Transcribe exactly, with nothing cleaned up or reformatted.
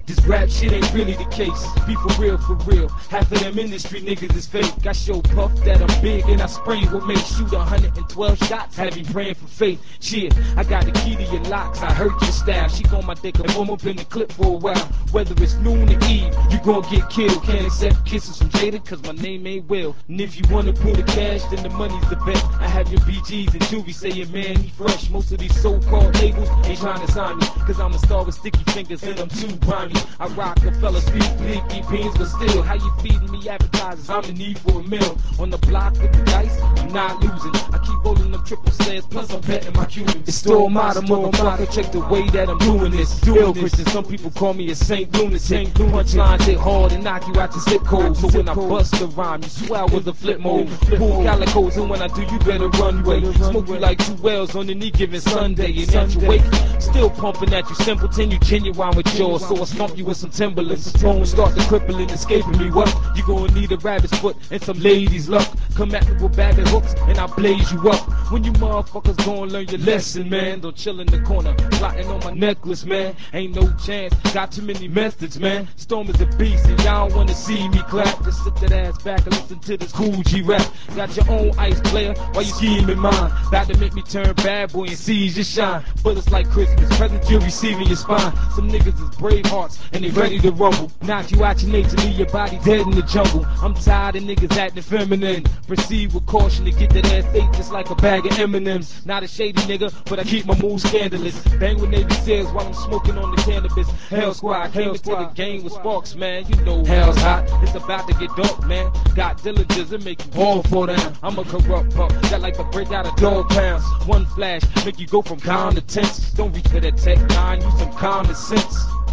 This rap shit ain't really the case. Be for real, for real. Half of them industry niggas is fake. I show Puff that I'm big and I spray what make shoot one hundred twelve shots. Have you praying for faith? Shit, I got the key to your locks. I hurt your style. She on my dick and warm up in the clip for a while. Whether it's noon or eve, you gon' get killed. Can't accept kisses from Jada cause my name ain't Will. And if you wanna pull the cash, then the money's the bet. I have your B Gs and juvie saying, man, he fresh. Most of these so-called labels ain't trying to sign me, cause I'm a star with sticky fingers and I'm too grimy. I rock a fella speak blicky beans, but still, how you feeding me appetizers? I'm in need for a meal. On the block with the dice, I'm not losing. I keep rolling them triple sleds, plus I'm betting my Cubans. It's still mother, motherfucker, check the way that I'm doing this. Ill Christian, some people call me a Saint Lunatic. Punchlines hit hard and knock you out your zip code. So when I bust the rhyme, you swear I was a flip mode. Pull calicos, and when I do, you better run way. Smoke you like two wells on any given Sunday. And at your wake, still pumping at you simpleton. You genuine with yours, so I stomp you with some Timberlands. Bones start to crippling, escaping me. What? You gonna need a rabbit's foot and some ladies' luck. Come at me with bagging hooks and I blaze you up. When you motherfuckers gonna learn your lesson, man? Don't chill in the corner, plotting on my necklace, man. Ain't no chance, got too many methods, man. Storm is a beast and y'all don't wanna see me clap. Just sit that ass back and listen to this cool G rap. Got your own ice player while you scheming mine. About to make me turn bad boy and seize your shine. But it's like Christmas, presents you'll receive in your spine. Some niggas is brave hearts and they ready to rumble. Knock you out your nature, leave your body dead in the jungle. I'm tired of niggas acting feminine. Proceed with caution to get that ass ate just like a bag of M and M's. Not a shady nigga, but I keep my moves scandalous. Bang with Navy Seals while I'm smoking on the cannabis. Hell Squad came into the game with sparks, man. You know hell's hot, it's about to get dark, man. Got diligence and make you all fall down. I'm a corrupt pup that like to break out of dog pounds. One flash make you go from calm to tense. Don't reach for that tech nine, use some common sense.